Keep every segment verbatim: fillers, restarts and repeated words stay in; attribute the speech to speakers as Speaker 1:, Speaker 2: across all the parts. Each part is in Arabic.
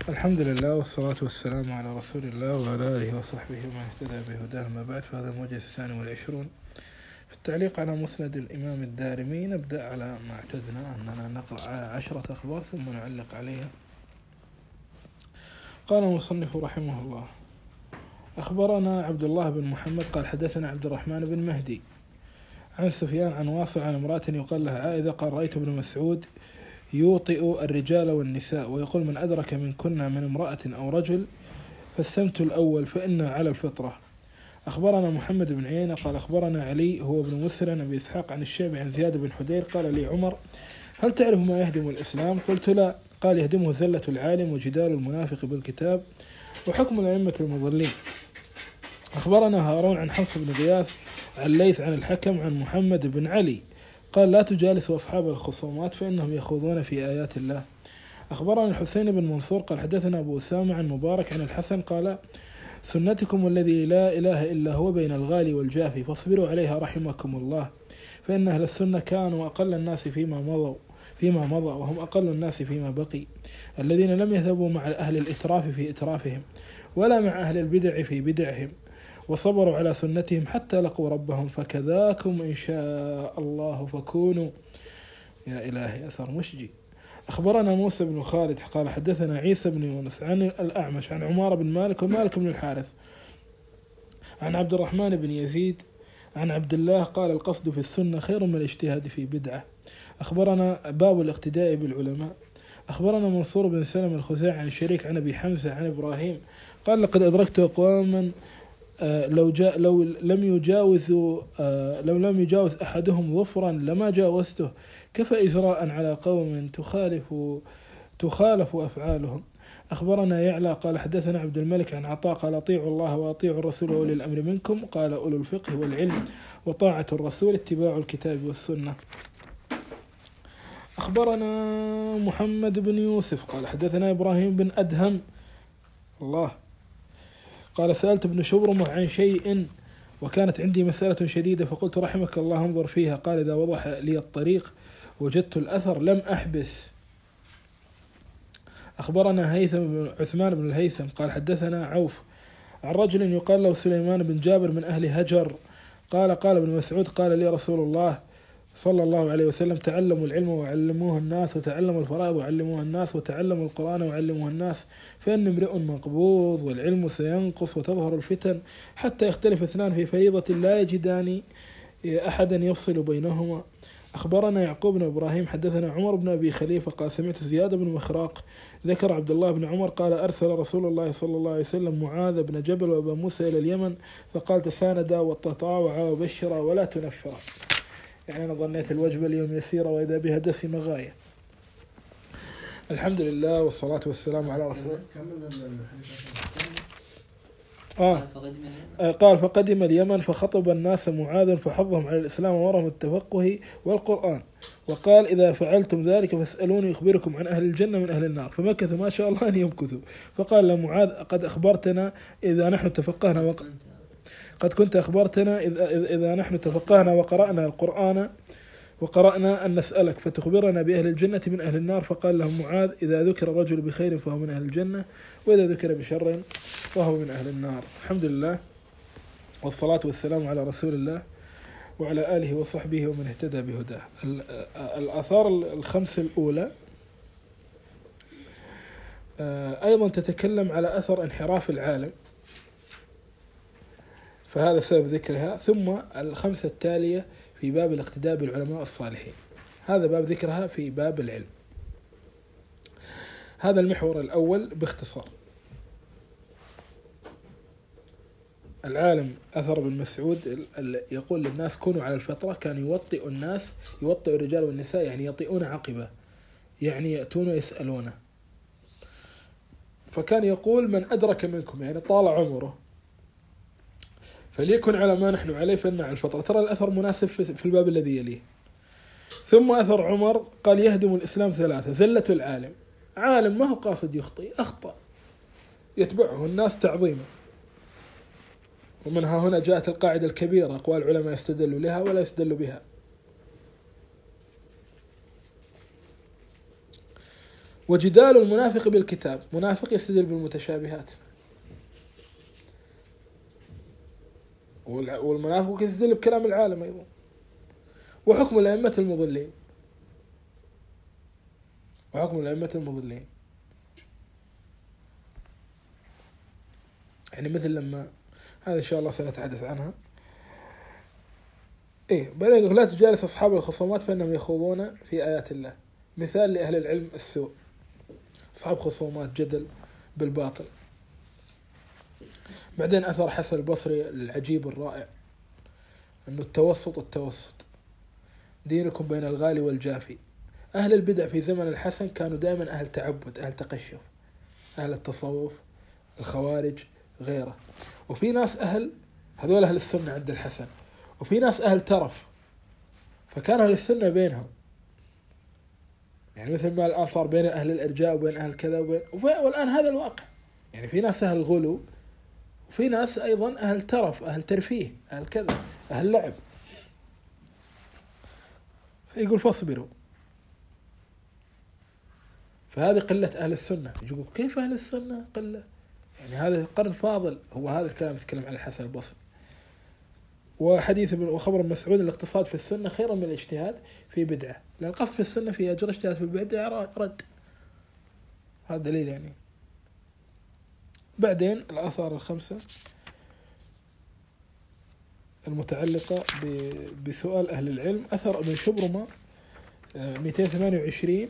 Speaker 1: الحمد لله والصلاة والسلام على رسول الله وعلى آله وصحبه ومن اهتدى بهداه. ما بعد، فهذا الموجز الثاني والعشرون في التعليق على مسند الإمام الدارمي. نبدأ على ما اعتدنا أننا نقرأ عشرة أخبار ثم نعلق عليها. قال المصنف رحمه الله: أخبرنا عبد الله بن محمد قال حدثنا عبد الرحمن بن مهدي عن سفيان عن واصل عن امرأة يقال لها عائذة قال: رأيت ابن مسعود يوطئ الرجال والنساء ويقول: من أدرك منكن من امرأة أو رجل فالسمت الأول فإنه على الفطرة. أخبرنا محمد بن عيينة قال أخبرنا علي هو ابن مسر عن أبي إسحاق عن الشعبي عن زياد بن حدير قال لي عمر: هل تعرف ما يهدم الإسلام؟ قلت: لا. قال: يهدمه زلة العالم وجدال المنافق بالكتاب وحكم الأئمة المضلين. أخبرنا هارون عن حفص بن غياث عن ليث عن الحكم عن محمد بن علي قال: لا تجالسوا أصحاب الخصومات فإنهم يخوضون في آيات الله. أخبرنا الحسين بن منصور قال حدثنا أبو أسامة عن مبارك عن الحسن قال: سنتكم الذي لا إله إلا هو بين الغالي والجافي فاصبروا عليها رحمكم الله، فإن أهل السنة كانوا أقل الناس فيما مضوا فيما مضى وهم أقل الناس فيما بقي، الذين لم يذهبوا مع أهل الإتراف في إترافهم ولا مع أهل البدع في بدعهم، وصبروا على سنتهم حتى لقوا ربهم، فكذاكم إن شاء الله فكونوا. يا إلهي، أثر مشجي. أخبرنا موسى بن خالد قال حدثنا عيسى بن يونس عن الأعمش عن عمار بن مالك ومالك بن الحارث عن عبد الرحمن بن يزيد عن عبد الله قال: القصد في السنة خير من الاجتهاد في بدعة. أخبرنا باب الاقتداء بالعلماء. أخبرنا منصور بن سلم الخزاعي عن شريك عن أبي حمزة عن إبراهيم قال: لقد أدركت أقواما آه لو جاء لو لم يجاوزوا آه لو لم يجاوز أحدهم ظفرا لما جاوزته، كفى إزراء على قوم تخالف تخالف أفعالهم. أخبرنا يعلى قال حدثنا عبد الملك عن عطاء قال: أطيعوا الله وأطيعوا الرسول وأولي الأمر منكم، قال: أولو الفقه والعلم وطاعة الرسول اتباع الكتاب والسنة. أخبرنا محمد بن يوسف قال حدثنا إبراهيم بن أدهم الله قال: سألت ابن شبرمة عن شيء وكانت عندي مسألة شديدة فقلت: رحمك الله انظر فيها. قال: إذا وضح لي الطريق وجدت الأثر لم أحبس. أخبرنا هيثم بن عثمان بن الهيثم قال حدثنا عوف عن رجل يقال له سليمان بن جابر من أهل هجر قال: قال ابن مسعود: قال لي رسول الله صلى الله عليه وسلم: تعلموا العلم وعلموه الناس، وتعلموا الفرائض وعلموها الناس، وتعلموا القرآن وعلموه الناس، فإن امرئ مقبوض والعلم سينقص وتظهر الفتن حتى يختلف اثنان في فريضة لا يجدان أحدا يفصل بينهما. أخبرنا يعقوب بن إبراهيم حدثنا عمر بن أبي خليفة قال: سمعت زياد بن مخراق ذكر عبد الله بن عمر قال: أرسل رسول الله صلى الله عليه وسلم معاذ بن جبل وأبا موسى إلى اليمن فقال: تساندا وتطاوعا وبشرا ولا تنفرا. يعني أنا ظنيت الوجبة اليوم يسيرة وإذا بها دسمة غاية. الحمد لله والصلاة والسلام على رسول الله. آه. قال: فقدم اليمن فخطب الناس معاذ فحضهم على الإسلام وأمرهم التفقه والقرآن، وقال: إذا فعلتم ذلك فاسألوني أخبركم عن أهل الجنة من أهل النار، فمكث ما شاء الله أن يمكثوا. فقال لمعاذ: قد أخبرتنا إذا نحن تفقهنا وق... قد كنت أخبرتنا إذا, إذا نحن تفقهنا وقرأنا القرآن وقرأنا أن نسألك فتخبرنا بأهل الجنة من أهل النار. فقال لهم معاذ: إذا ذكر الرجل بخير فهو من أهل الجنة، وإذا ذكر بشر فهو من أهل النار. الحمد لله والصلاة والسلام على رسول الله وعلى آله وصحبه ومن اهتدى بهداه. الآثار الخمس الأولى أيضا تتكلم على أثر انحراف العالم، فهذا سبب ذكرها. ثم الخمسة التالية في باب الاقتداء بالعلماء الصالحين، هذا باب ذكرها في باب العلم. هذا المحور الأول باختصار. العالم أثر بن مسعود يقول للناس: كونوا على الفطرة. كان يوطئ الناس، يوطئ الرجال والنساء، يعني يطئون عقبه، يعني يأتون ويسألونه. فكان يقول: من أدرك منكم، يعني طال عمره، فليكن على ما نحن عليه فإن على الفطرة. ترى الأثر مناسب في الباب الذي يليه. ثم أثر عمر قال: يهدم الإسلام ثلاثة: زلة العالم، عالم ما هو قاصد يخطئ، أخطأ يتبعه الناس تعظيما. ومنها هنا جاءت القاعدة الكبيرة: أقوال العلماء يستدل لها ولا يستدل بها. وجدال المنافق بالكتاب، منافق يستدل بالمتشابهات، والمنافق يستدل بكلام العالم أيضا. وحكم الأئمة المضلين، وحكم الأئمة المضلين يعني مثل لما هذا إن شاء الله سنتحدث عنها. إيه بعدين لا تجالس أصحاب الخصومات فإنهم يخوضون في آيات الله، مثال لأهل العلم السوء، أصحاب خصومات جدل بالباطل. بعدين أثر حسن البصري العجيب الرائع، أنه التوسط التوسط دينكم بين الغالي والجافي. أهل البدع في زمن الحسن كانوا دائما أهل تعبد، أهل تقشف، أهل التصوف، الخوارج غيره. وفي ناس أهل هذول أهل السنة عند الحسن، وفي ناس أهل ترف، فكان أهل السنة بينهم، يعني مثل ما الآن صار بين أهل الإرجاء وبين أهل كذا وبين، والآن هذا الواقع، يعني في ناس أهل غلو، وفي ناس أيضا أهل ترف، أهل ترفيه، أهل كذا، أهل لعب. فيقول فاصبروا. فهذه قلة أهل السنة. يقول كيف أهل السنة قلة؟ يعني هذا قرن فاضل، هو هذا الكلام يتكلم عن الحسن البصري. وحديث ابن وخبر مسعود الاقتصاد في السنة خيرا من الاجتهاد في بدعة، لأن القصد في السنة في أجر، اجتهاد في البدعة رد. هذا دليل يعني. بعدين الآثار الخمسة المتعلقة بسؤال أهل العلم. أثر ابن شبرمة مئتين وثمانية وعشرين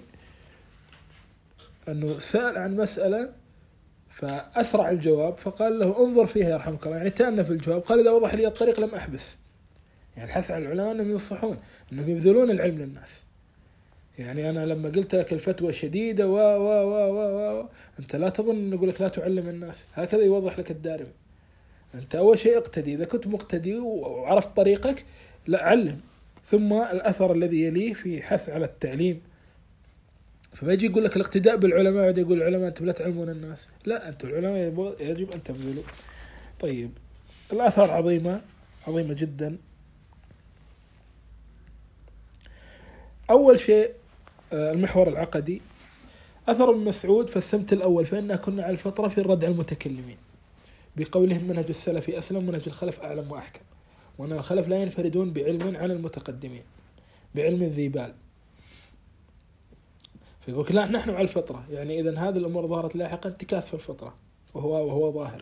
Speaker 1: أنه سأل عن مسألة فأسرع الجواب، فقال له انظر فيها يرحمك الله، يعني تأنى في الجواب. قال إذا وضح لي الطريق لم أحبس، يعني الحث على العلماء أنهم ينصحون، أنهم يبذلون العلم للناس. يعني أنا لما قلت لك الفتوى شديدة و و و و و أنت لا تظن أن أقول لك لا تعلم الناس، هكذا يوضح لك الدارمي. أنت أول شيء اقتدي، إذا كنت مقتدي وعرفت طريقك لا علم. ثم الأثر الذي يليه في حث على التعليم، فما يجي يقول لك الاقتداء بالعلماء ويقول يقول العلماء أنتم لا تعلمون الناس، لا أنتم العلماء يجب أن تبذلوا. طيب الآثار عظيمة عظيمة جدا. أول شيء المحور العقدي. أثر ابن مسعود في السمت الأول فإننا كنا على الفطرة في الرد على المتكلمين بقولهم منهج السلف أسلم، منهج الخلف أعلم وأحكم، وأن الخلف لا ينفردون بعلم عن المتقدمين، بعلم ذي بال. فيقول لا نحن على الفطرة، يعني إذن هذه الأمور ظهرت لاحقا انتكاس في الفطرة، وهو وهو ظاهر.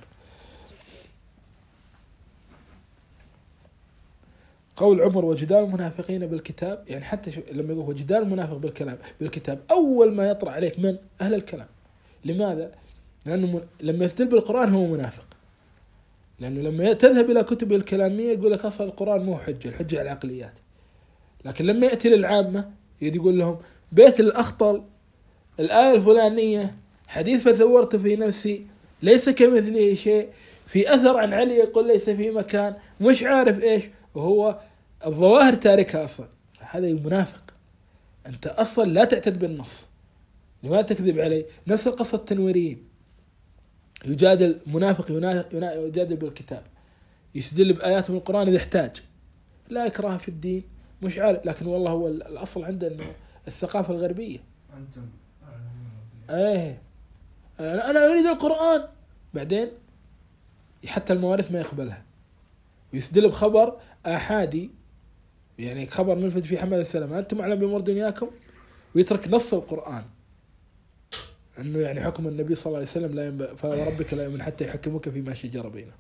Speaker 1: قول عمر وجدال المنافقين بالكتاب، يعني حتى لما يقول وجدال المنافق بالكلام بالكتاب أول ما يطرأ عليك من أهل الكلام. لماذا؟ لأنه لما يستدل بالقرآن هو منافق، لأنه لما تذهب إلى كتب الكلامية يقول لك أصل القرآن مو حجة، الحجة على العقليات. لكن لما يأتي للعامة يقول لهم بيت الأخطل الآية الفلانية حديث فثورت في نفسي ليس كمثله شيء، في أثر عن علي يقول ليس في مكان، مش عارف إيش، وهو الظواهر تاركها أصلا. هذا منافق. أنت أصلا لا تعتد بالنص، لماذا تكذب علي؟ نفس القصة التنويريين، يجادل منافق يجادل بالكتاب، يستدل بآيات من القرآن إذا احتاج، لا إكراه في الدين، مش عارف، لكن والله هو الأصل عندنا الثقافة الغربية.
Speaker 2: أنتم
Speaker 1: ايه انا انا اريد القرآن، بعدين حتى الموارث ما يقبلها، ويستدل بخبر آحادي، يعني خبر ملفت في حمد السلام أنتم أعلم بأمور دنياكم، ويترك نص القرآن أنه يعني حكم النبي صلى الله عليه وسلم لا ينبغي، فربك لا يؤمن حتى يحكموك فيما شجر بينهم.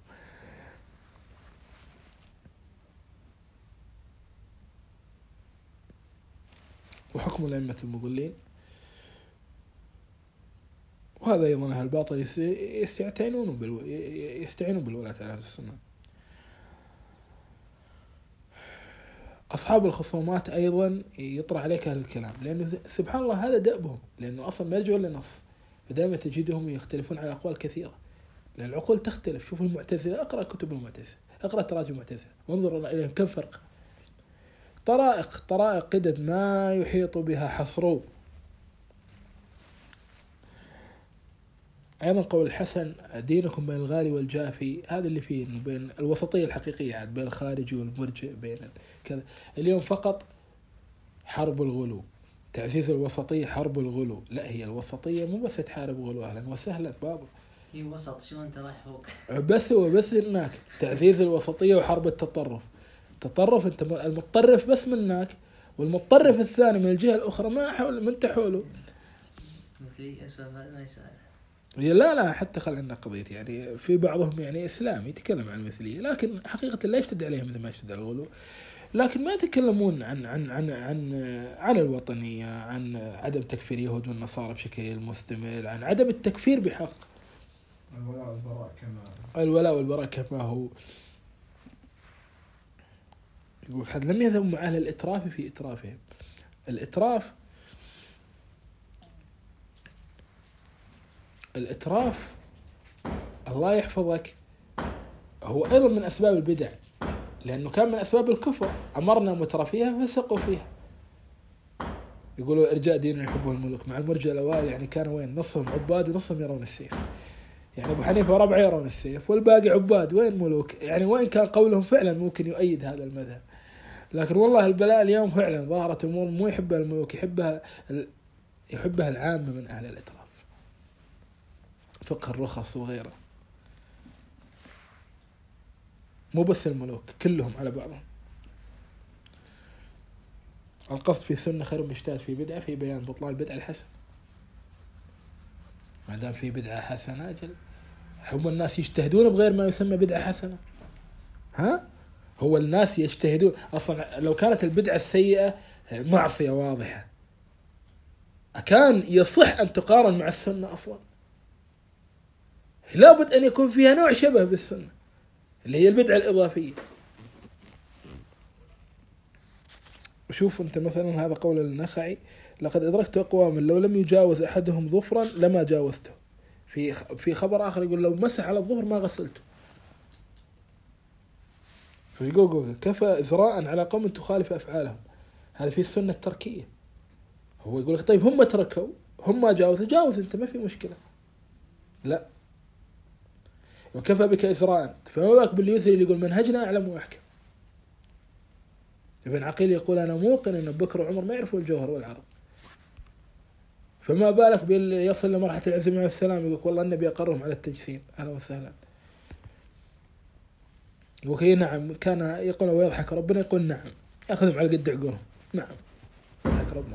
Speaker 1: وحكم الأئمة المضلين، وهذا أيضا أهل الباطل يستعينون بالو... يستعينون بالولاة على أهل السنة. أصحاب الخصومات أيضا يطرح عليك أهل الكلام، لأنه سبحان الله هذا دأبهم، لأنه أصلا ما يرجعون للنص، فدائما تجدهم يختلفون على أقوال كثيرة، لأن العقول تختلف. شوف المعتزلة، أقرأ كتب المعتزلة، أقرأ تراجم المعتزلة وانظر إليهم كم فرق. طرائق طرائق قدد ما يحيط بها حصروا. أيضا قول الحسن دينكم بين الغالي والجافي، هذا اللي فيه إنه بين الوسطية الحقيقية عاد، بين الخارجي والمرجع، بين كذا. اليوم فقط حرب الغلو، تعزيز الوسطية حرب الغلو. لا، هي الوسطية مو بس تحارب غلو أهلا وسهلا بابا،
Speaker 2: هي وسط شو أنت رايح فوق
Speaker 1: بس هو بس هناك تعزيز الوسطية وحرب التطرف. تطرف أنت المتطرف بس من هناك، والمتطرف الثاني من الجهة الأخرى ما حول من تحوله.
Speaker 2: مثلي أسوأ ما يسأل.
Speaker 1: لا لا حتى خل عندنا قضية يعني في بعضهم يعني إسلامي يتكلم عن المثلية، لكن حقيقة لا يشتد عليهم مثل ما يشتد على الغلو، لكن ما يتكلمون عن عن عن عن عن الوطنية، عن عدم تكفير اليهود والنصارى بشكل مستمر، عن عدم التكفير بحق
Speaker 3: الولاء والبراء كما
Speaker 1: الولاء والبراء كما هو. يقول حد لم يذهب مع أهل الإتراف في إترافهم. الإتراف الإتراف الله يحفظك هو أيضا من أسباب البدع، لأنه كان من أسباب الكفر. أمرنا مترفيها فسقوا فيها. يقولوا إرجاء دين يحبه الملوك، مع المرجع الأوائل يعني كانوا وين نصهم عباد ونصهم يرون السيف. يعني أبو حنيفة وربعه يرون السيف والباقي عباد، وين ملوك؟ يعني وين كان قولهم فعلا ممكن يؤيد هذا المذهب، لكن والله البلاء اليوم فعلا ظهرت أمور مو يحبها الملوك، يحبها يحبها العامة من أهل الإتراف، فقه الرخص وغيره، مو بس الملوك كلهم على بعضهم. القصد في سنة خير مجتهد في بدعة في بيان بطلان البدعة الحسنة. ما دام في بدعة حسنة أجل هم الناس يجتهدون بغير ما يسمى بدعة حسنة. ها هو الناس يجتهدون أصلا. لو كانت البدعة السيئة معصية واضحة كان يصح أن تقارن مع السنة أصلا، لابد أن يكون فيها نوع شبه بالسنة اللي هي البدعة الإضافية. وشوف أنت مثلا هذا قول النخعي: لقد أدركت أقواما لو لم يجاوز أحدهم ظفرا لما جاوزته. في في خبر آخر يقول لو مسح على الظهر ما غسلته. فيقول كفى إزراء على قوم تخالف أفعالهم. هذا في السنة التركية. هو يقول لك طيب هم تركوا هم ما جاوزوا، جاوز أنت ما في مشكلة. لا، وكفى بك إزراء، فما بالك باليسر اللي يقول منهجنا أعلم وأحكم. ابن عقيل يقول أنا موقن أن بكر وعمر ما يعرفوا الجوهر والعرض، فما بالك باللي يصل لمرحلة العزم على السلام يقول والله النبي أقرهم على التجسيم. أهلا وسهلا. وكي نعم كان يقول ويضحك ربنا، يقول نعم يأخذهم على قد عقورهم. نعم يضحك ربنا.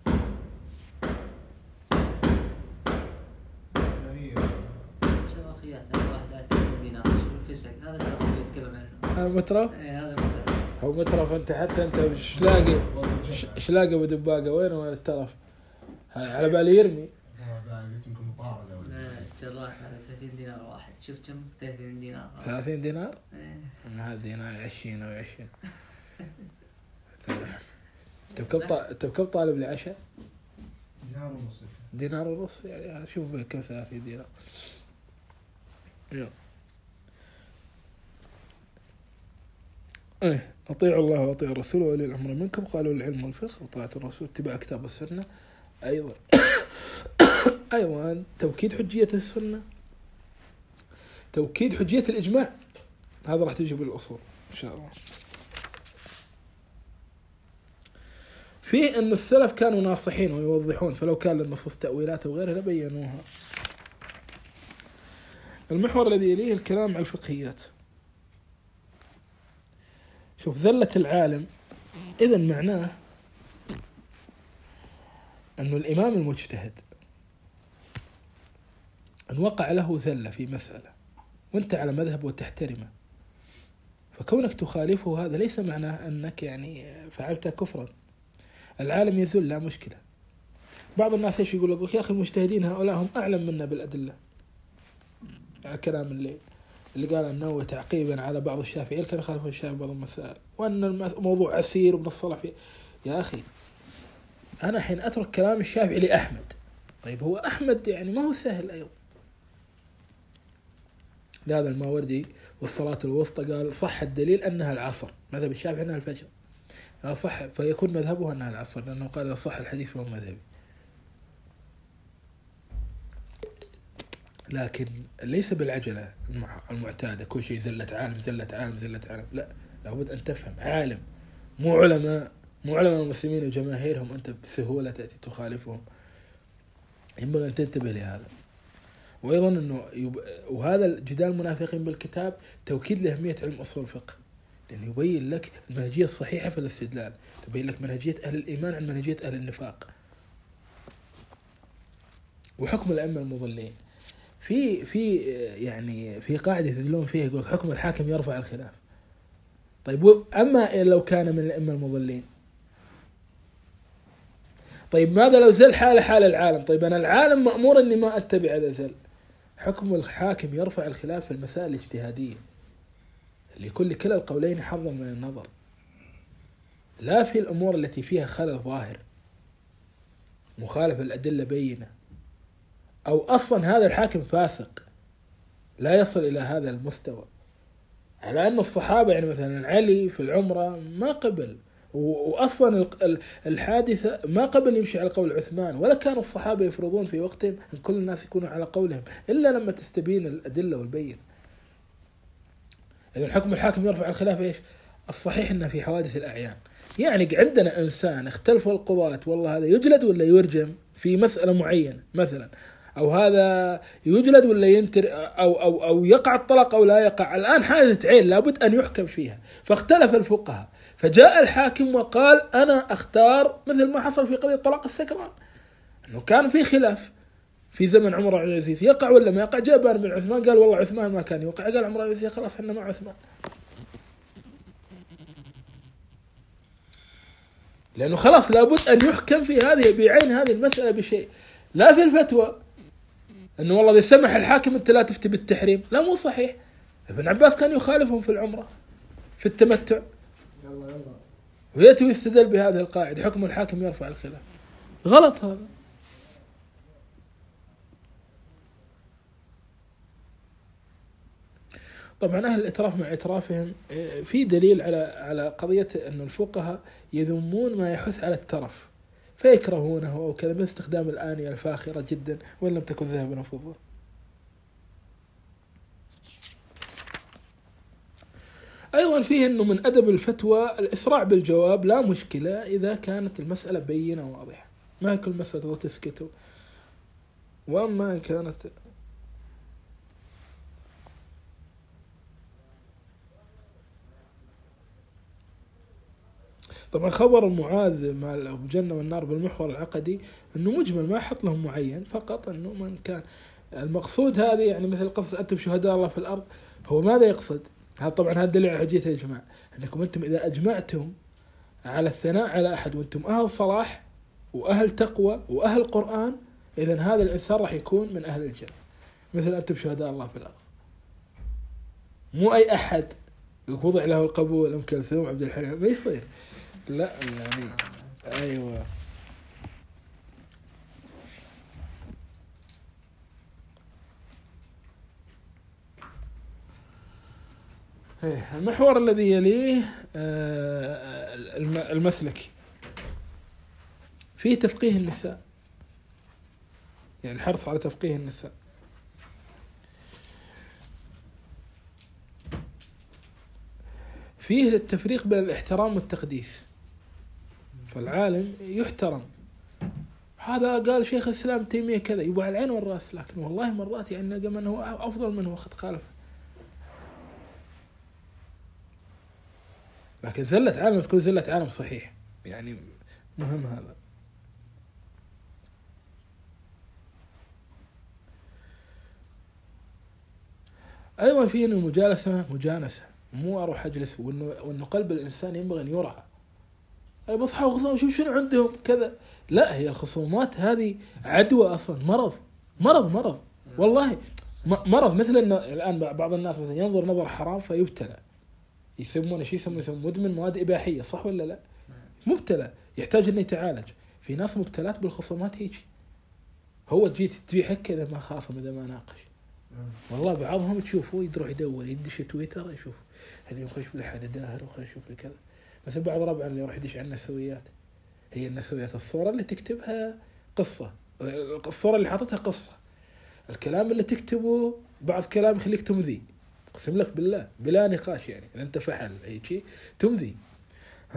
Speaker 1: هذا مترف. هو مترف أنت حتى أنت إيش لاقي إيش لاقي بدباقة وين وين الترف على بالي يرمي.
Speaker 2: جراح على ثلاثين دينار واحد. شوف كم ثلاثين دينار.
Speaker 1: ثلاثين دينار. من هذا دينار عشرين أو عشرين. تبكب تبكب طالب العشاء.
Speaker 3: دينار ونص.
Speaker 1: دينار ونص يعني شوف كم ثلاثين دينار. يلا. إيه أطيعوا الله وأطيعوا الرسول وأولي الأمر منكم. قالوا العلم والفقه وطاعة الرسول اتباع كتاب السنة. أيضا أيضا توكيد حجية السنة، توكيد حجية الإجماع. هذا راح تجي بالأصول إن شاء الله. في أن السلف كانوا ناصحين ويوضحون، فلو كان للنصوص تأويلات وغيرها لبينوها. المحور الذي يليه الكلام على الفقهيات. شوف ذلة العالم إذا معناه أنه الإمام المجتهد أن وقع له ذلة في مسألة وأنت على مذهب وتحترمه، فكونك تخالفه هذا ليس معناه أنك يعني فعلت كفرا. العالم يذل لا مشكلة. بعض الناس ايش يقول لك يا أخي المجتهدين هؤلاء هم أعلم منا بالأدلة، على كلام اللي اللي قال أنه تعقيبا على بعض الشافعية كان خالفوا الشافعي بعض المسائل، وأن الموضوع عسير ومن الصلاح فيه. يا أخي أنا حين أترك كلام الشافعي لأحمد، طيب هو أحمد يعني ما هو سهل أيضا. لهذا الماوردي والصلاة الوسطى قال صح الدليل أنها العصر، مذهب الشافعي أنها الفجر، قال صح فيكون مذهبه أنها العصر، لأنه قال صح الحديث فهو مذهبي. لكن ليس بالعجلة المعتادة كل شيء زلة عالم زلة عالم زلة عالم. لا، لابد أن تفهم عالم مو علماء مو علماء المسلمين وجماهيرهم أنت بسهولة تأتي تخالفهم. ينبغي أن تنتبه لهذا. وأيضا أنه يب... وهذا الجدال المنافقين بالكتاب توكيد لأهمية علم أصول الفقه، لأنه يبين لك المنهجية الصحيحة في الاستدلال، تبين لك منهجية أهل الإيمان عن منهجية أهل النفاق. وحكم الأئمة المضلين في في يعني في قاعدة يدلون فيها، يقول حكم الحاكم يرفع الخلاف. طيب أما لو كان من الأئمة المضلين، طيب ماذا لو زل حال حال العالم؟ طيب أنا العالم مأمور أني ما أتبع هذا زل. حكم الحاكم يرفع الخلاف في المسائل الاجتهادية لكل كلا القولين حظا من النظر، لا في الأمور التي فيها خلل ظاهر مخالف الأدلة بينة، أو أصلا هذا الحاكم فاسق لا يصل إلى هذا المستوى. على أن الصحابة يعني مثلا علي في العمرة ما قبل، وأصلا الحادثة ما قبل يمشي على قول عثمان، ولا كانوا الصحابة يفرضون في وقتهم أن كل الناس يكونوا على قولهم إلا لما تستبين الأدلة والبين. إذن حكم الحاكم يرفع الخلاف إيش؟ الصحيح أنه في حوادث الأعيان، يعني عندنا إنسان اختلفوا القضاة والله هذا يجلد ولا يرجم في مسألة معينة مثلا، أو هذا يجلد ولا ينتر، أو أو أو يقع الطلاق أو لا يقع. الآن حادثة عين لابد أن يحكم فيها، فاختلف الفقهاء، فجاء الحاكم وقال أنا أختار، مثل ما حصل في قضية طلاق السكران، أنه كان في خلاف في زمن عمر بن العزيز يقع ولا ما يقع. جاء بن عثمان قال والله عثمان ما كان يوقع، قال عمر بن العزيز خلاص احنا مع عثمان، لأنه خلاص لابد أن يحكم في هذه بعين هذه المسألة بشيء. لا في الفتوى أنه والله إذا سمح الحاكم أنت لا تفتي بالتحريم، لا مو صحيح. ابن عباس كان يخالفهم في العمرة في التمتع، ويأتي ويستدل بهذه القاعدة حكم الحاكم يرفع الخلاف. غلط هذا. طبعا أهل الإتراف مع إترافهم في دليل على على قضية أن الفقهاء يذمون ما يحث على الترف فيكرهونه أو كذا باستخدام الآنية الفاخرة جدا وإن لم تكن ذهبا وفضة. أيضا فيه أنه من أدب الفتوى الإسراع بالجواب، لا مشكلة إذا كانت المسألة بينة واضحة، ما كل مسألة تسكتوا. وأما إن كانت طبعا خبر معاذ مع الجنة والنار بالمحور العقدي أنه مجمل ما حط لهم معين، فقط أنه من كان المقصود هذه يعني مثل قصة أنتم شهداء الله في الأرض، هو ماذا يقصد؟ هذا طبعا هذا دليل على حجية الإجماع، أنكم أنتم إذا أجمعتم على الثناء على أحد وأنتم أهل صلاح وأهل تقوى وأهل قرآن، إذن هذا الإنسان راح يكون من أهل الجنة، مثل أنتم شهداء الله في الأرض. مو أي أحد وضع له القبول أم كلثوم عبد الحليم ما يصير، لا يعني أيوة. المحور الذي يليه المسلكي فيه تفقيه النساء، يعني الحرص على تفقيه النساء. فيه التفريق بين الاحترام والتقديس، فالعالم يحترم. هذا قال شيخ الإسلام تيمية كذا يبقى على العين والرأس، لكن والله مرات يعني نلقى من هو أفضل منه وقد خالف. لكن زلة عالم تكون زلة عالم صحيح، يعني مهم هذا. أيضا فيه أن المجالسة مجانسة، مو أروح أجلس، وإنه, وإنه قلب الإنسان ينبغي أن يرعى. أي بصحى وخصوم شوف شنو عندهم كذا، لا هي الخصومات هذه عدوى أصلا، مرض مرض مرض والله مرض. مثل أن الآن بعض الناس مثلا ينظر نظر حرام فيبتلى، يسمونه شيء يسمونه يسمونه مدمن مواد إباحية، صح ولا لا؟ مبتلى يحتاج أن يتعالج. في ناس مبتلات بالخصومات هيك، هو تجي تبيع حكة إذا ما خاصم إذا ما ناقش. والله بعضهم تشوفوا يروح يدور يدش تويتر يشوف هل يخش لحد داهر وخش يشوف لكذا. مثل بعض ربعنا اللي يروح يدش على النسويات، هي النسويات الصورة اللي تكتبها قصة، الصورة اللي حاطتها قصة، الكلام اللي تكتبه بعض كلام يخليك تمذي، اقسم لك بالله بلا نقاش، يعني إذا أنت فعل أي شيء تمذي. ها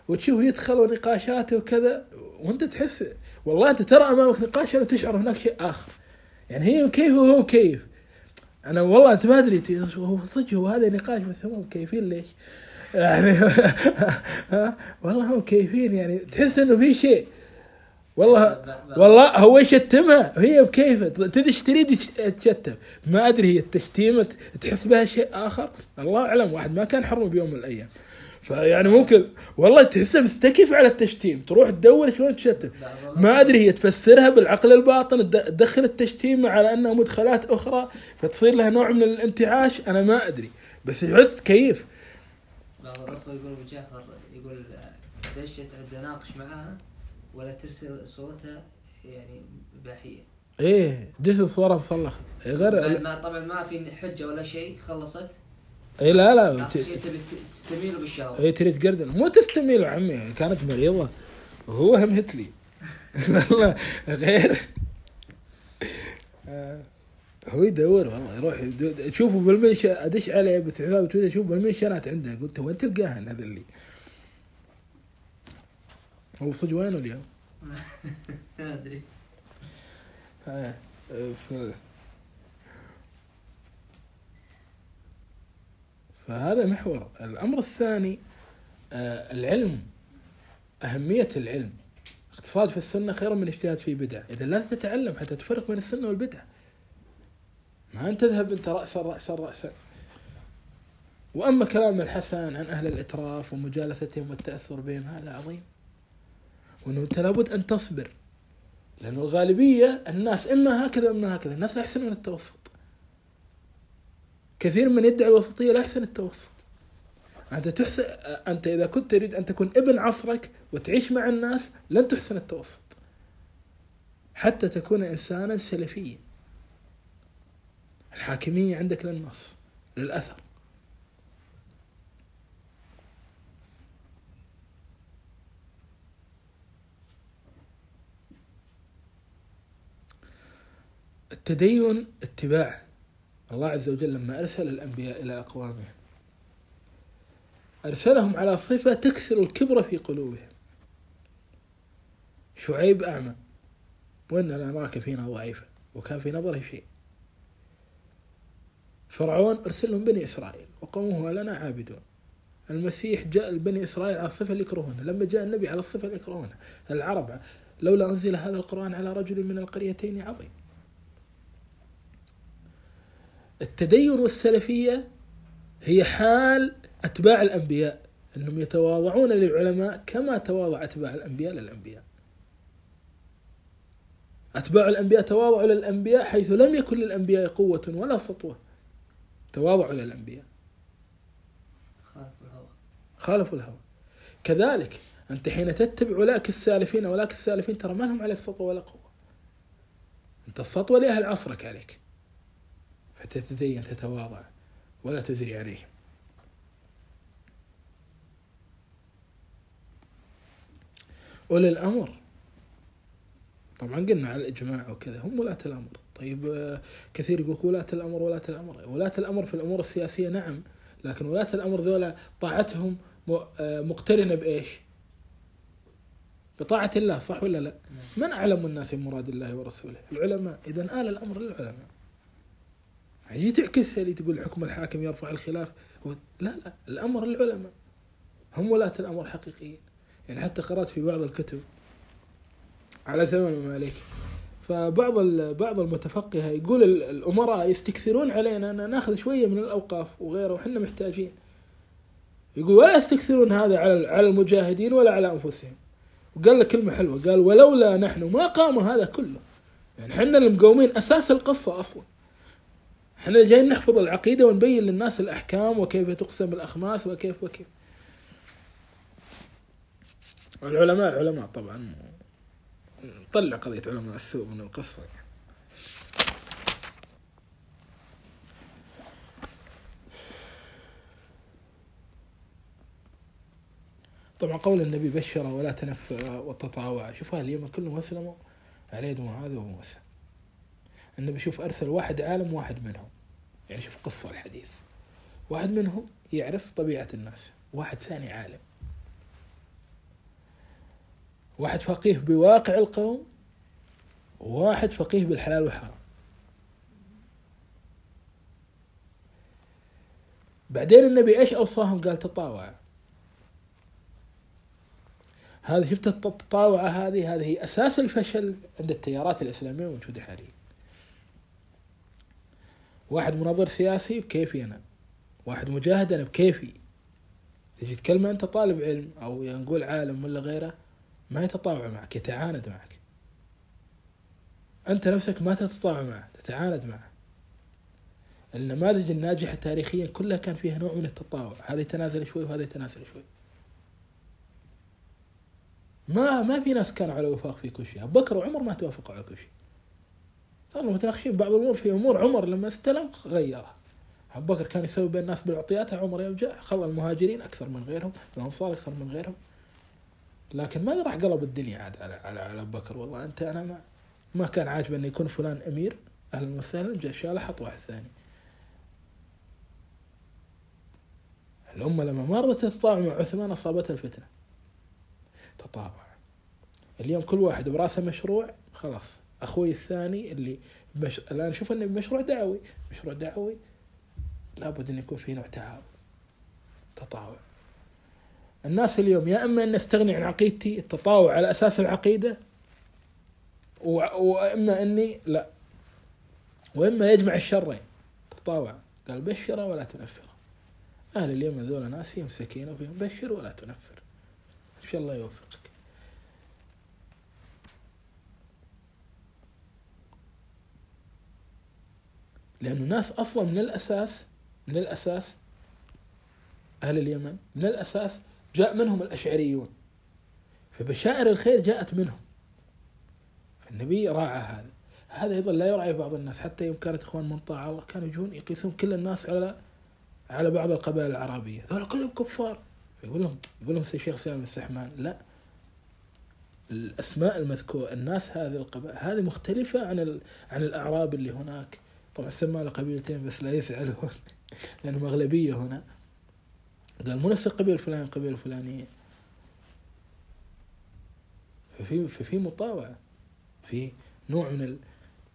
Speaker 1: وتشوف يدخل نقاشاته وكذا، وانت تحس والله انت ترى امامك نقاش وتشعر هناك شيء اخر. يعني هي كيف وهو كيف. انا والله انت ما ادري هو صدق هو هذا نقاش بس هم كيفين ليش يعني والله هم كيفين يعني تحس انه في شيء والله والله هو يشتمها هي بكيفه تدش تريد تشتم ما ادري هي التشتيمه تحس بها شيء اخر الله اعلم. واحد ما كان حرمه بيوم من الايام فيعني ممكن والله تحسها مستكف على التشتيم تروح تدور شلون تشتم ما ادري هي تفسرها بالعقل الباطن تدخل التشتيم على انها مدخلات اخرى فتصير لها نوع من الانتعاش انا ما ادري بس يعد كيف.
Speaker 2: بعض الربط يقول ابو جعفر يقول ليش تعد ناقش معاها ولا ترسل صورتها يعني اباحيه.
Speaker 1: ايه دش صورها بصلخ غير
Speaker 2: ما طبعا ما في حجه ولا شيء خلصت.
Speaker 1: اي لا لا
Speaker 2: ت... تبي تستميل بالشهوه.
Speaker 1: اي تريد تقردن مو تستميل عمي يعني كانت مريضه وهو هم هتلي والله غير هو يدور والله يروح تشوفه بالمنشة ادش عليه بحساب تويتر اشوف بالمنشنات عنده قلت وين تلقاها هذا اللي هو صدق وينه اليوم
Speaker 2: ما ادري.
Speaker 1: ها ف... فهذا محور. الأمر الثاني آه العلم أهمية العلم. اقتصاد في السنة خير من اجتهاد في بدع. إذا لا تتعلم حتى تفرق بين السنة والبدع ما أنت تذهب أنت رأسا رأسا رأسا. وأما كلام الحسن عن أهل الإتراف ومجالستهم والتأثر بهم هذا عظيم وأنه أنت لابد أن تصبر لأنه الغالبية الناس إما هكذا إما هكذا. الناس لا يحسنون التوسط. كثير من يدعي الوسطية لا يحسن التوسط. أنت تحسن أنت إذا كنت تريد أن تكون ابن عصرك وتعيش مع الناس لن تحسن التوسط حتى تكون إنسانا سلفيا. الحاكمية عندك للنص للأثر. التدين اتباع. الله عز وجل لما أرسل الأنبياء إلى أقوامهم أرسلهم على صفة تكسر الكبر في قلوبهم. شعيب أعمى وإن نراك فينا ضعيفا وكان في نظره شيء. فرعون أرسلهم بني إسرائيل وقومه لنا عابدون. المسيح جاء البني إسرائيل على الصفة اللي يكرهونها لما جاء النبي على الصفة اللي يكرهونها. العرب لولا أنزل هذا القرآن على رجل من القريتين عظيم. التدين والسلفية هي حال أتباع الأنبياء أنهم يتواضعون للعلماء كما تواضع أتباع الأنبياء للأنبياء. أتباع الأنبياء تواضعوا للأنبياء حيث لم يكن للأنبياء قوة ولا سطوة. تواضعوا للأنبياء
Speaker 2: خالفوا الهوى.
Speaker 1: خالفوا الهوى. كذلك أنت حين تتبع أولئك السالفين أولئك السالفين ترى ما لهم عليك سطوة ولا قوة. أنت السطوة لأهل عصرك عليك فتتدين تتواضع ولا تزري عليهم. أولي الأمر طبعا قلنا على الإجماع وكذا هم ولاة الأمر. طيب كثير يقول ولاة الأمر ولاة الأمر ولاة الأمر في الأمور السياسية نعم لكن ولاة الأمر ذولا طاعتهم مقترنة بإيش؟ بطاعة الله صح ولا لا؟ من أعلم الناس بمراد الله ورسوله؟ العلماء. إذن آل الأمر للعلماء. هي تعكسها اللي تقول حكم الحاكم يرفع الخلاف لا لا الأمر للعلماء هم ولاة الأمر حقيقيين. يعني حتى قرأت في بعض الكتب على زمن المماليك فبعض بعض المتفقهة يقول الأمراء يستكثرون علينا أن نأخذ شوية من الأوقاف وغيره وحنا محتاجين. يقول ولا يستكثرون هذا على على المجاهدين ولا على أنفسهم. وقال لك كلمة حلوة قال ولولا نحن ما قام هذا كله. يعني حنا المقومين أساس القصة أصلا. احنا جايين نحفظ العقيدة ونبين للناس الأحكام وكيف تقسم الأخماس وكيف وكيف. العلماء العلماء طبعا طلع قضية علماء السوء من القصة. طبعا قول النبي بشر ولا تنفر وتطاوع. شوفها اليوم كلهم أسلموا على يد معاذ وموسى. النبي شوف أرسل واحد عالم واحد منهم. يعني شوف قصة الحديث واحد منهم يعرف طبيعة الناس واحد ثاني عالم واحد فقيه بواقع القوم، وواحد فقيه بالحلال والحرام. بعدين النبي ايش اوصاهم؟ قال تطاوع. هذه شفت التطاوعة هذه هذه هي اساس الفشل عند التيارات الاسلامية الموجودة حاليا. واحد مناظر سياسي بكيفي انا، واحد مجاهد انا بكيفي. تجي تكلمه انت طالب علم او نقول عالم ولا غيره، ما يتطاوع معك، يتعاند معك. انت نفسك ما تتطاوع معه، تتعاند معه. النماذج الناجحة تاريخيا كلها كان فيها نوع من التطاوع، هذا يتنازل شوي وهذا يتنازل شوي. ما ما في ناس كانوا على وفاق في كل شيء. أبو بكر وعمر ما توافقوا على كل شيء، صاروا متناقشين بعض الأمور. في أمور عمر لما استلم غيرها. أبو بكر كان يسوي بين الناس بالعطيات، عمر يرجع خلى المهاجرين أكثر من غيرهم، الأنصار أكثر من غيرهم. لكن ما راح قلب الدنيا عاد على على على أبو بكر. والله أنت أنا ما ما كان عاجب أن يكون فلان أمير، أهلا وسهلا، جاء شاله حط واحد ثاني. الأمة لما ما رضت تتطاوع مع عثمان أصابتها الفتنة. تطاوع. اليوم كل واحد براسه مشروع، خلاص أخوي الثاني اللي مش... الآن شوف أنه مشروع دعوي، مشروع دعوي لابد أن يكون فيه نوع تعاون، تطاوع. الناس اليوم يا إما أن نستغني عن عقيدتي، التطاوع على أساس العقيدة، و... وإما أني لا، وإما يجمع الشرين، تطاوع. قال بشر ولا تنفر. أهل اليوم هذول ناس فيهم سكينة وفيهم بشر ولا تنفر. إن شاء الله يوفقك. لأنه ناس أصلا من الأساس من الأساس أهل اليمن من الأساس جاء منهم الأشعريون، فبشائر الخير جاءت منهم. فالنبي راعى هذا. هذا أيضا لا يراعي بعض الناس. حتى يوم كانت إخوان من طاعة الله كانوا يجون يقيسون كل الناس على على بعض القبائل العربية، ذولا كلهم كفار. يقول لهم يقول لهم الشيخ سالم السحمان لا، الأسماء المذكورة الناس هذه القبائل هذه مختلفة عن ال... عن الأعراب اللي هناك. طبعا سمى له قبيلتين بس لا يزعلون لأنهم أغلبية هنا. قال مو نفس القبيلة الفلانية القبيلة الفلانية. ففي ففي مطاوعة، في نوع من ال...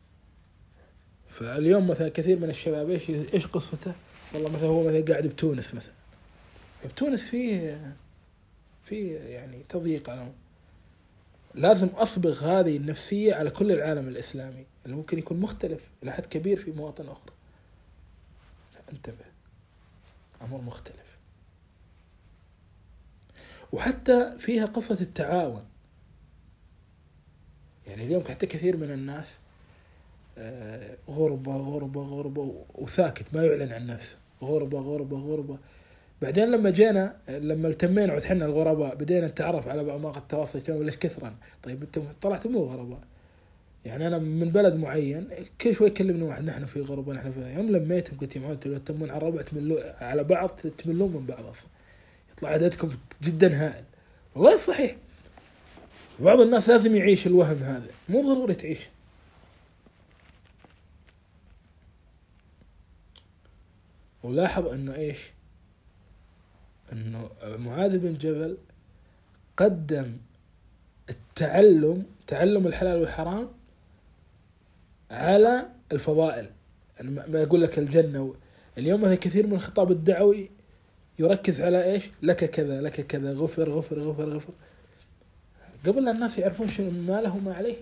Speaker 1: فاليوم مثلا كثير من الشباب ايش ايش قصته؟ والله مثلا هو مثلا قاعد بتونس، مثلا بتونس فيه فيه يعني تضييق على، لازم أصبغ هذه النفسية على كل العالم الإسلامي اللي ممكن يكون مختلف إلى حد كبير في مواطن أخرى. انتبه، أمر مختلف. وحتى فيها قصة التعاون. يعني اليوم حتى كثير من الناس غربة غربة غربة وساكت ما يعلن عن نفسه، غربة غربة غربة. بعدين لما جينا لما التمينا وتحنا الغرباء بدينا نتعرف على بعض مواقع التواصل الاجتماعي ليش كثرا. طيب انت طلعت مو غرباء. يعني انا من بلد معين كل شوي يكلمني واحد نحن في غرباء نحن في، يوم لميتهم قلت يا معود تلمون على الربع تملوا على بعض تملون من بعض اصلا، يطلع عددكم جدا هائل. والله صحيح، بعض الناس لازم يعيش الوهم هذا، مو ضروري تعيش. ولاحظ انه ايش، انه معاذ بن جبل قدم التعلم تعلم الحلال والحرام على الفضائل. ما يقول لك الجنة. اليوم هذا كثير من الخطاب الدعوي يركز على ايش، لك كذا لك كذا، غفر غفر غفر غفر، قبل الناس يعرفون شنو ما له ما عليه.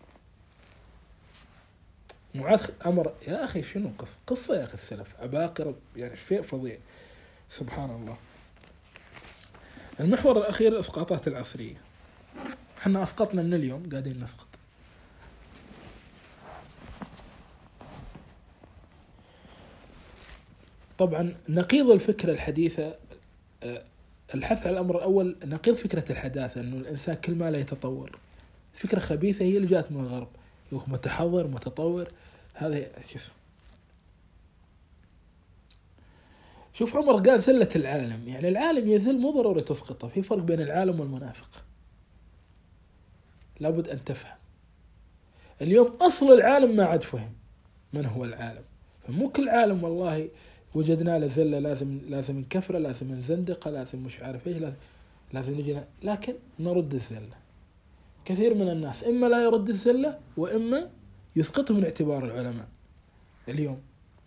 Speaker 1: معاذ أمر يا أخي شنو قصة قصة يا أخي السلف عباقرة، يعني شيء فظيع سبحان الله. المحور الأخير الإسقاطات العصرية. احنا أسقطنا من اليوم قاعدين نسقط. طبعا نقيض الفكرة الحديثة، الحث على الأمر الأول نقيض فكرة الحداثة، أنه الإنسان كل ما لا يتطور. فكرة خبيثة هي اللي جات من الغرب، يكون متحضر متطور. هذا شوف شوف عمر قال زلة العالم. يعني العالم يزل مو ضروري تسقطه، في فرق بين العالم والمنافق، لابد أن تفهم. اليوم أصل العالم ما عاد فهم من هو العالم، فمو كل عالم والله وجدنا له زلة لازم لازم نكفره، لازم نزندقه، لازم مش عارف ايش، لازم لازم نجي، لكن نرد الزلة. كثير من الناس إما لا يرد الزلة وإما يسقطه من اعتبار العلماء اليوم.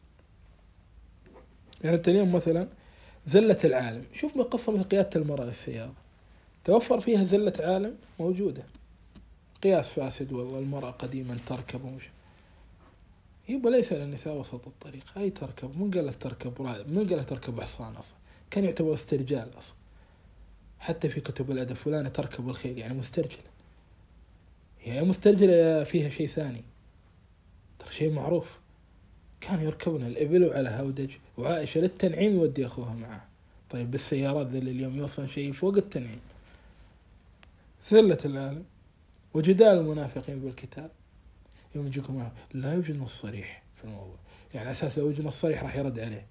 Speaker 1: يعني أنت اليوم مثلا زلة العالم، شوف من قصة مثل قيادة المرأة للسيارة، توفر فيها زلة عالم موجودة، قياس فاسد والله المرأة قديما تركب ومش يبقى ليس للنساء وسط الطريق، هاي تركب، من قال لك تركب رائد، من قال لك تركب حصان أصلا، كان يعتبر استرجال أصلا، حتى في كتب الأدب فلانة تركب الخيل يعني مسترجلة، هي مسترجلة فيها شيء ثاني، ترى شيء معروف، كان يركبون الإبل وعلى هودج، وعائشة للتنعيم يودي أخوها معه. طيب بالسيارات ذل اليوم يوصل شيء فوق التنعيم. زلة العالم وجدال المنافقين بالكتاب، يوم يجيكم لا يوجد نص صريح في الموضوع، يعني أساس لو يوجد نص صريح راح يرد عليه.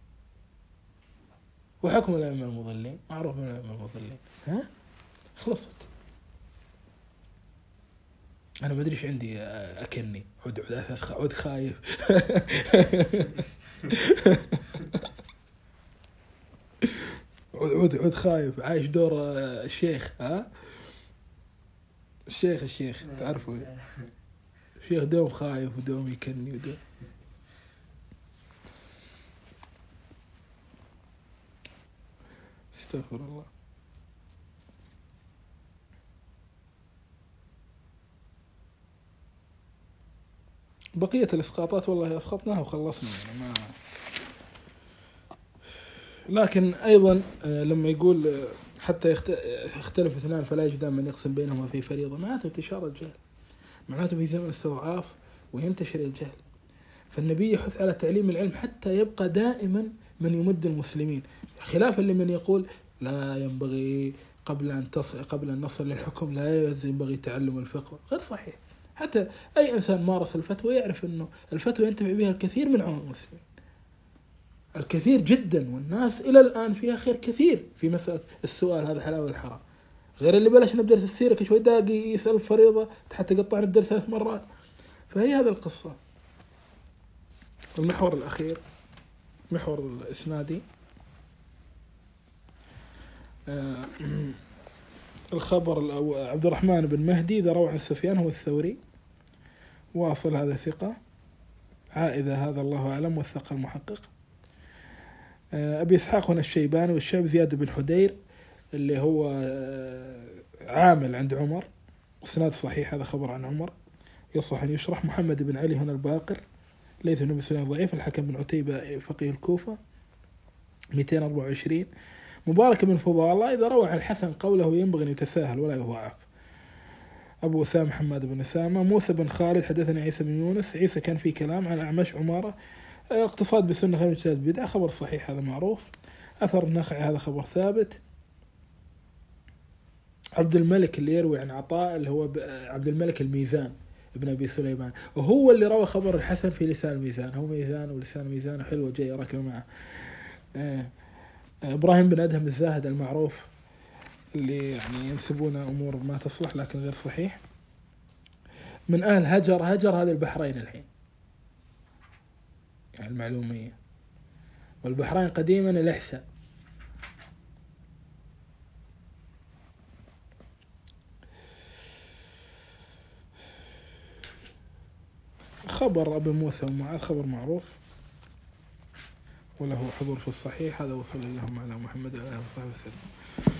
Speaker 1: وحكم الأئمة المضلين معروف من الأئمة المضلين، ها خلصت. أنا ما أدري إيش عندي أكني عود عود أساس عود خايف عود عود عود خايف عايش دور الشيخ، ها الشيخ الشيخ تعرفوا الشيخ دوم خايف ودوم يكني ودوم. استغفر الله. بقية الإسقاطات والله أسقطناها وخلصنا يعني ما. لكن أيضا لما يقول حتى يختلف اثنان فلا يجد من يقسم بينهما في فريضة، معناته انتشار الجهل، معناته في زمن استضعاف وينتشر الجهل، فالنبي يحث على تعليم العلم حتى يبقى دائما من يمد المسلمين، خلافا لمن يقول لا ينبغي قبل أن تصل قبل أن نصل للحكم لا ينبغي تعلم الفقه، غير صحيح. حتى أي إنسان مارس الفتوى يعرف أنه الفتوى ينتفع بها الكثير من عوام المسلمين، الكثير جدا، والناس إلى الآن فيها خير كثير في مسألة السؤال هذا حلال ولا حرام، غير اللي بلشنا بدرس السيرة كشوي داقي يسأل الفريضة حتى قطعنا الدرس ثلاث مرات. فهي هذا القصة. المحور الأخير محور الإسنادي، آه الخبر عبد الرحمن بن مهدي إذا روى عن سفيان هو الثوري، واصل هذا ثقة، عائذة هذا الله أعلم والثقة المحقق. آه أبي إسحاق هنا الشيباني والشعب زياد بن حدير اللي هو آه عامل عند عمر، إسناد صحيح، هذا خبر عن عمر يصلح أن يشرح. محمد بن علي هنا الباقر، ليث بن سليمان ضعيف، الحكم بن عتيبة فقيه الكوفة مئتين وأربعة وعشرين. مبارك بن فضالة إذا روى عن الحسن قوله ينبغي أن يتساهل ولا يضاعف. أبو أسامة محمد بن أسامة. موسى بن خالد حدثنا عيسى بن يونس، عيسى كان في كلام عن أعمش عمارة، اقتصاد بسنة خير اجتهاد بدعة، خبر صحيح هذا معروف. أثر النخعي هذا خبر ثابت. عبد الملك اللي يروي عن عطاء اللي هو عبد الملك الميزان ابن أبي سليمان، وهو اللي روى خبر الحسن في لسان الميزان، هو ميزان ولسان ميزان حلو جاي راكب معه. آه. إبراهيم بن أدهم الزاهد المعروف اللي يعني ينسبون أمور ما تصلح لكن غير صحيح، من أهل هجر، هجر هذه البحرين الحين يعني المعلومية، والبحرين قديما الإحساء. خبر أبي موسى ومعاذ خبر معروف وله حضور في الصحيح، هذا وصل اللهم على محمد وعلى آله وصحبه وسلم.